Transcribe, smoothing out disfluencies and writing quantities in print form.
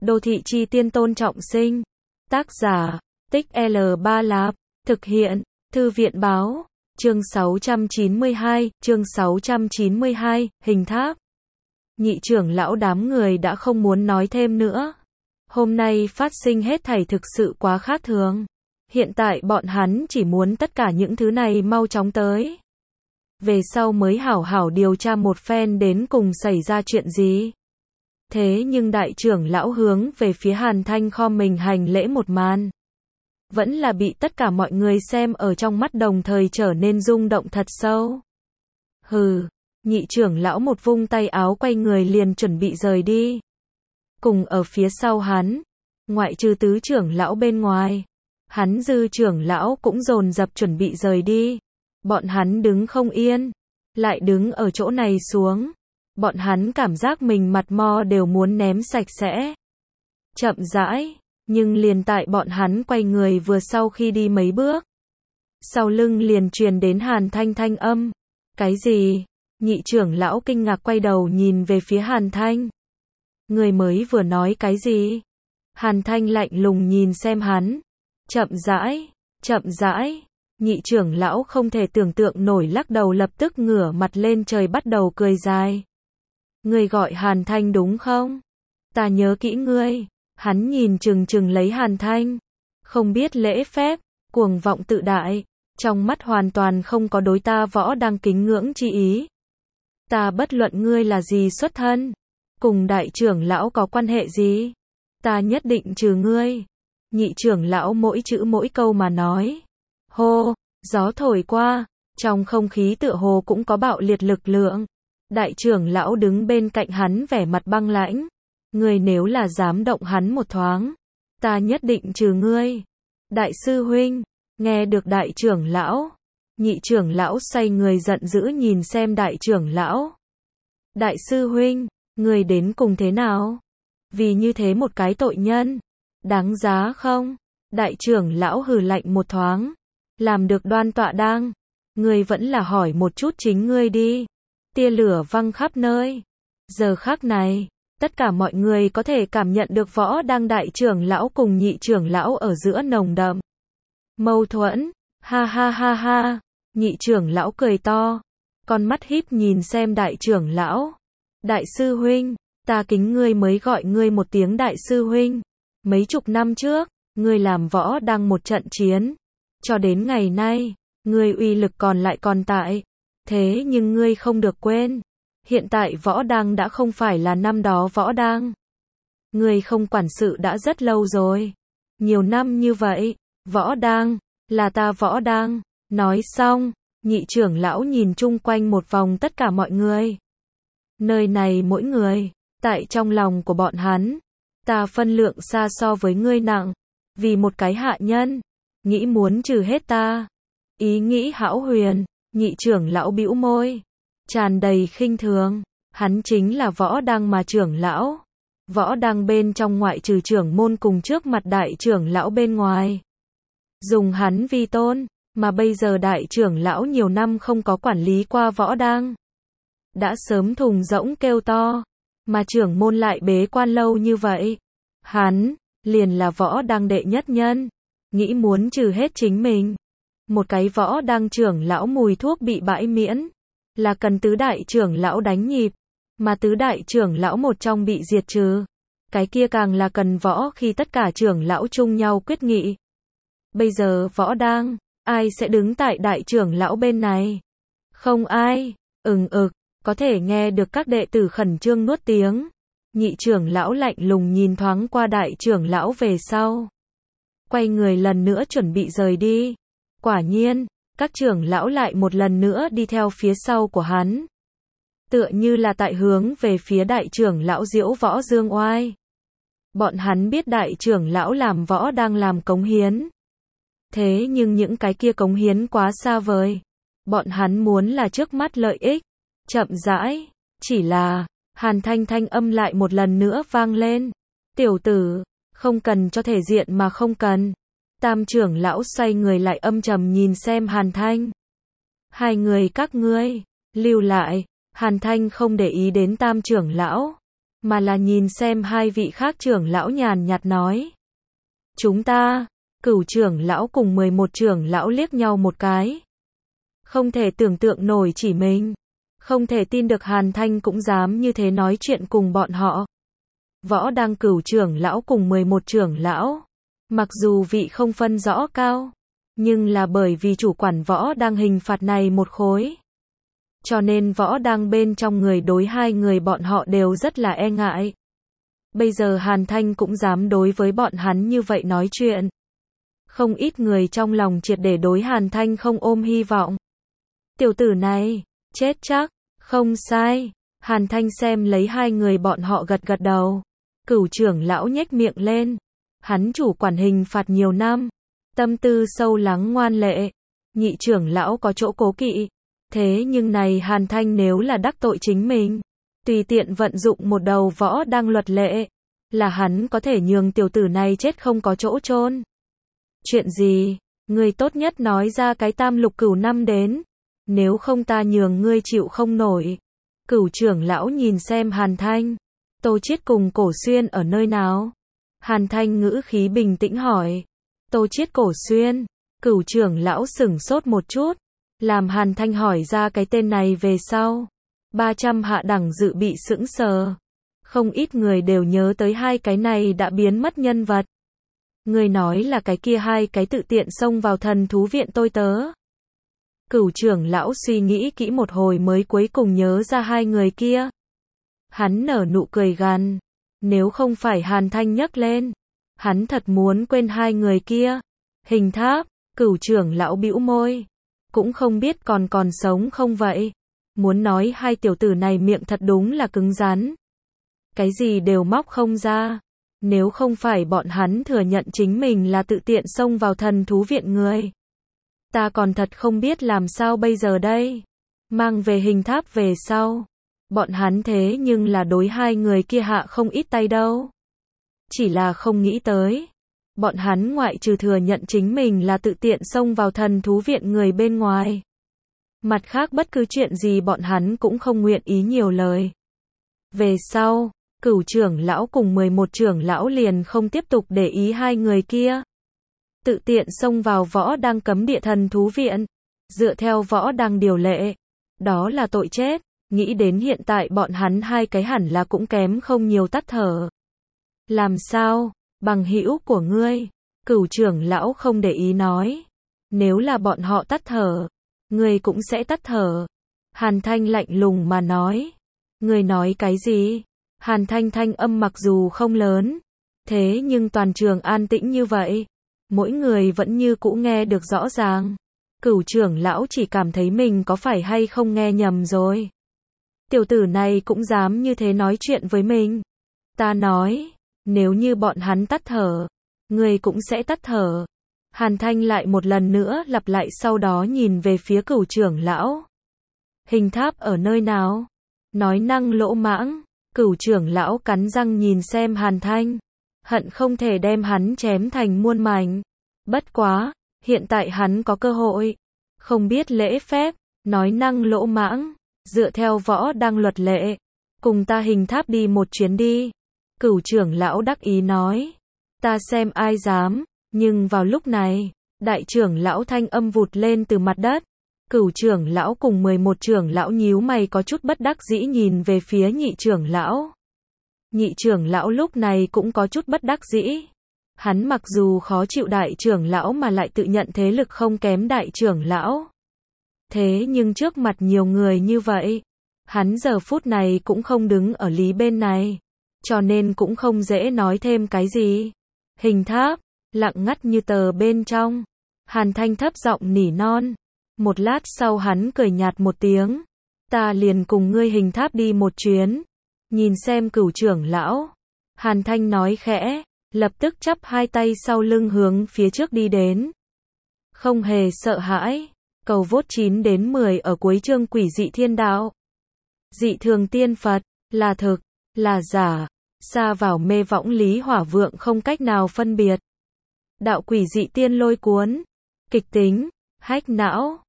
Đô thị chi tiên Tôn Trọng Sinh. Tác giả, Tích L3 Lạp. Thực hiện, Thư viện báo. Chương 692, hình tháp. Nhị trưởng lão đám người đã không muốn nói thêm nữa. Hôm nay phát sinh hết thảy thực sự quá khác thường. Hiện tại bọn hắn chỉ muốn tất cả những thứ này mau chóng tới. Về sau mới hảo hảo điều tra một phen đến cùng xảy ra chuyện gì. Thế nhưng đại trưởng lão hướng về phía Hàn Thanh khom mình hành lễ một màn. Vẫn là bị tất cả mọi người xem ở trong mắt, đồng thời trở nên rung động thật sâu. Hừ, nhị trưởng lão một vung tay áo quay người liền chuẩn bị rời đi. Cùng ở phía sau hắn, ngoại trừ tứ trưởng lão bên ngoài, hắn dư trưởng lão cũng dồn dập chuẩn bị rời đi. Bọn hắn đứng không yên, lại đứng ở chỗ này xuống. Bọn hắn cảm giác mình mặt mo đều muốn ném sạch sẽ. Chậm rãi, nhưng liền tại bọn hắn quay người vừa sau khi đi mấy bước, sau lưng liền truyền đến Hàn Thanh thanh âm. Cái gì? Nhị trưởng lão kinh ngạc quay đầu nhìn về phía Hàn Thanh. Người mới vừa nói cái gì? Hàn Thanh lạnh lùng nhìn xem hắn. Chậm rãi. Nhị trưởng lão không thể tưởng tượng nổi lắc đầu, lập tức ngửa mặt lên trời bắt đầu cười dài. Ngươi gọi Hàn Thanh đúng không? Ta nhớ kỹ ngươi. Hắn nhìn chừng chừng lấy Hàn Thanh. Không biết lễ phép, cuồng vọng tự đại. Trong mắt hoàn toàn không có đối ta võ đang kính ngưỡng chi ý. Ta bất luận ngươi là gì xuất thân, cùng đại trưởng lão có quan hệ gì, ta nhất định trừ ngươi. Nhị trưởng lão mỗi chữ mỗi câu mà nói. Hô, gió thổi qua, trong không khí tựa hồ cũng có bạo liệt lực lượng. Đại trưởng lão đứng bên cạnh hắn vẻ mặt băng lãnh. Ngươi nếu là dám động hắn một thoáng, ta nhất định trừ ngươi. Đại sư huynh, nghe được đại trưởng lão, nhị trưởng lão xoay người giận dữ nhìn xem đại trưởng lão. Đại sư huynh, người đến cùng thế nào? Vì như thế một cái tội nhân, đáng giá không? Đại trưởng lão hừ lạnh một thoáng. Làm được đoan tọa đang. Ngươi vẫn là hỏi một chút chính ngươi đi. Tia lửa văng khắp nơi. Giờ khắc này, tất cả mọi người có thể cảm nhận được võ đang đại trưởng lão cùng nhị trưởng lão ở giữa nồng đậm mâu thuẫn. Ha ha ha ha. Nhị trưởng lão cười to, con mắt híp nhìn xem đại trưởng lão. Đại sư huynh, ta kính ngươi mới gọi ngươi một tiếng đại sư huynh. Mấy chục năm trước, ngươi làm võ đang một trận chiến. Cho đến ngày nay, ngươi uy lực còn lại còn tại. Thế nhưng ngươi không được quên, hiện tại võ đang đã không phải là năm đó võ đang. Ngươi không quản sự đã rất lâu rồi. Nhiều năm như vậy, võ đang, là ta võ đang. Nói xong, nhị trưởng lão nhìn chung quanh một vòng tất cả mọi người. Nơi này mỗi người, tại trong lòng của bọn hắn, ta phân lượng xa so với ngươi nặng. Vì một cái hạ nhân, nghĩ muốn trừ hết ta. Ý nghĩ hão huyền. Nhị trưởng lão bĩu môi, tràn đầy khinh thường. Hắn chính là võ đang mà trưởng lão. Võ đang bên trong ngoại trừ trưởng môn cùng trước mặt đại trưởng lão bên ngoài, dùng hắn vi tôn. Mà bây giờ đại trưởng lão nhiều năm không có quản lý qua võ đang, đã sớm thùng rỗng kêu to. Mà trưởng môn lại bế quan lâu như vậy. Hắn, liền là võ đang đệ nhất nhân. Nghĩ muốn trừ hết chính mình. Một cái võ đang trưởng lão mùi thuốc bị bãi miễn, là cần tứ đại trưởng lão đánh nhịp. Mà tứ đại trưởng lão một trong bị diệt trừ, cái kia càng là cần võ khi tất cả trưởng lão chung nhau quyết nghị. Bây giờ võ đang, ai sẽ đứng tại đại trưởng lão bên này? Không ai. Có thể nghe được các đệ tử khẩn trương nuốt tiếng. Nhị trưởng lão lạnh lùng nhìn thoáng qua đại trưởng lão về sau, quay người lần nữa chuẩn bị rời đi. Quả nhiên, các trưởng lão lại một lần nữa đi theo phía sau của hắn, tựa như là tại hướng về phía đại trưởng lão diễu võ dương oai. Bọn hắn biết đại trưởng lão làm võ đang làm cống hiến. Thế nhưng những cái kia cống hiến quá xa vời. Bọn hắn muốn là trước mắt lợi ích. Chậm rãi, chỉ là, Hàn Thanh thanh âm lại một lần nữa vang lên. Tiểu tử, không cần cho thể diện mà không cần. Tam trưởng lão xoay người lại âm trầm nhìn xem Hàn Thanh. Hai người các ngươi, lưu lại. Hàn Thanh không để ý đến tam trưởng lão, mà là nhìn xem hai vị khác trưởng lão nhàn nhạt nói. Chúng ta, Cửu trưởng lão cùng 11 trưởng lão liếc nhau một cái. Không thể tưởng tượng nổi chỉ mình. Không thể tin được Hàn Thanh cũng dám như thế nói chuyện cùng bọn họ. Võ Đăng Cửu trưởng lão cùng 11 trưởng lão. Mặc dù vị không phân rõ cao, nhưng là bởi vì chủ quản Võ Đăng hình phạt này một khối. Cho nên Võ Đăng bên trong người đối hai người bọn họ đều rất là e ngại. Bây giờ Hàn Thanh cũng dám đối với bọn hắn như vậy nói chuyện. Không ít người trong lòng triệt để đối Hàn Thanh không ôm hy vọng. Tiểu tử này, chết chắc, không sai. Hàn Thanh xem lấy hai người bọn họ gật gật đầu. Cửu trưởng lão nhếch miệng lên. Hắn chủ quản hình phạt nhiều năm. Tâm tư sâu lắng ngoan lệ. Nhị trưởng lão có chỗ cố kỵ. Thế nhưng này Hàn Thanh nếu là đắc tội chính mình, tùy tiện vận dụng một đầu Võ Đăng luật lệ, là hắn có thể nhường tiểu tử này chết không có chỗ chôn. Chuyện gì? Ngươi tốt nhất nói ra cái tam lục cửu năm đến. Nếu không ta nhường ngươi chịu không nổi. Cửu trưởng lão nhìn xem Hàn Thanh. Tô Chiết cùng Cổ Xuyên ở nơi nào? Hàn Thanh ngữ khí bình tĩnh hỏi. Tô Chiết Cổ Xuyên. Cửu trưởng lão sửng sốt một chút. Làm Hàn Thanh hỏi ra cái tên này về sau. 300 hạ đẳng dự bị sững sờ. Không ít người đều nhớ tới hai cái này đã biến mất nhân vật. Người nói là cái kia hai cái tự tiện xông vào thần thú viện tôi tớ. Cửu trưởng lão suy nghĩ kỹ một hồi mới cuối cùng nhớ ra hai người kia. Hắn nở nụ cười gằn. Nếu không phải Hàn Thanh nhắc lên, hắn thật muốn quên hai người kia. Hình Tháp, Cửu trưởng lão bĩu môi. Cũng không biết còn sống không vậy. Muốn nói hai tiểu tử này miệng thật đúng là cứng rắn. Cái gì đều móc không ra. Nếu không phải bọn hắn thừa nhận chính mình là tự tiện xông vào thần thú viện người. Ta còn thật không biết làm sao bây giờ đây. Mang về Hình Tháp về sau. Bọn hắn thế nhưng là đối hai người kia hạ không ít tay đâu. Chỉ là không nghĩ tới. Bọn hắn ngoại trừ thừa nhận chính mình là tự tiện xông vào thần thú viện người bên ngoài. Mặt khác bất cứ chuyện gì bọn hắn cũng không nguyện ý nhiều lời. Về sau, Cửu trưởng lão cùng 11 trưởng lão liền không tiếp tục để ý hai người kia. Tự tiện xông vào Võ Đăng cấm địa thần thú viện. Dựa theo Võ Đăng điều lệ. Đó là tội chết. Nghĩ đến hiện tại bọn hắn hai cái hẳn là cũng kém không nhiều tắt thở. Làm sao? Bằng hữu của ngươi. Cửu trưởng lão không để ý nói. Nếu là bọn họ tắt thở, ngươi cũng sẽ tắt thở. Hàn Thanh lạnh lùng mà nói. Ngươi nói cái gì? Hàn Thanh thanh âm mặc dù không lớn, thế nhưng toàn trường an tĩnh như vậy. Mỗi người vẫn như cũ nghe được rõ ràng. Cửu trưởng lão chỉ cảm thấy mình có phải hay không nghe nhầm rồi. Tiểu tử này cũng dám như thế nói chuyện với mình. Ta nói, nếu như bọn hắn tắt thở, người cũng sẽ tắt thở. Hàn Thanh lại một lần nữa lặp lại sau đó nhìn về phía Cửu trưởng lão. Hình Tháp ở nơi nào? Nói năng lỗ mãng. Cửu trưởng lão cắn răng nhìn xem Hàn Thanh. Hận không thể đem hắn chém thành muôn mảnh. Bất quá, hiện tại hắn có cơ hội. Không biết lễ phép, nói năng lỗ mãng. Dựa theo Võ Đăng luật lệ. Cùng ta Hình Tháp đi một chuyến đi. Cửu trưởng lão đắc ý nói. Ta xem ai dám. Nhưng vào lúc này, đại trưởng lão thanh âm vụt lên từ mặt đất. Cửu trưởng lão cùng 11 trưởng lão nhíu mày có chút bất đắc dĩ nhìn về phía nhị trưởng lão. Nhị trưởng lão lúc này cũng có chút bất đắc dĩ. Hắn mặc dù khó chịu đại trưởng lão mà lại tự nhận thế lực không kém đại trưởng lão. Thế nhưng trước mặt nhiều người như vậy, hắn giờ phút này cũng không đứng ở lý bên này. Cho nên cũng không dễ nói thêm cái gì. Hình Tháp, lặng ngắt như tờ bên trong. Hàn Thanh thấp giọng nỉ non. Một lát sau hắn cười nhạt một tiếng. Ta liền cùng ngươi Hình Tháp đi một chuyến. Nhìn xem Cửu trưởng lão. Hàn Thanh nói khẽ, lập tức chắp hai tay sau lưng hướng phía trước đi đến. Không hề sợ hãi. Cầu vote 9 đến 10 ở cuối chương Quỷ dị thiên đạo. Dị thường tiên Phật, là thực, là giả. Xa vào mê võng lý hỏa vượng không cách nào phân biệt. Đạo quỷ dị tiên lôi cuốn. Kịch tính, hách não.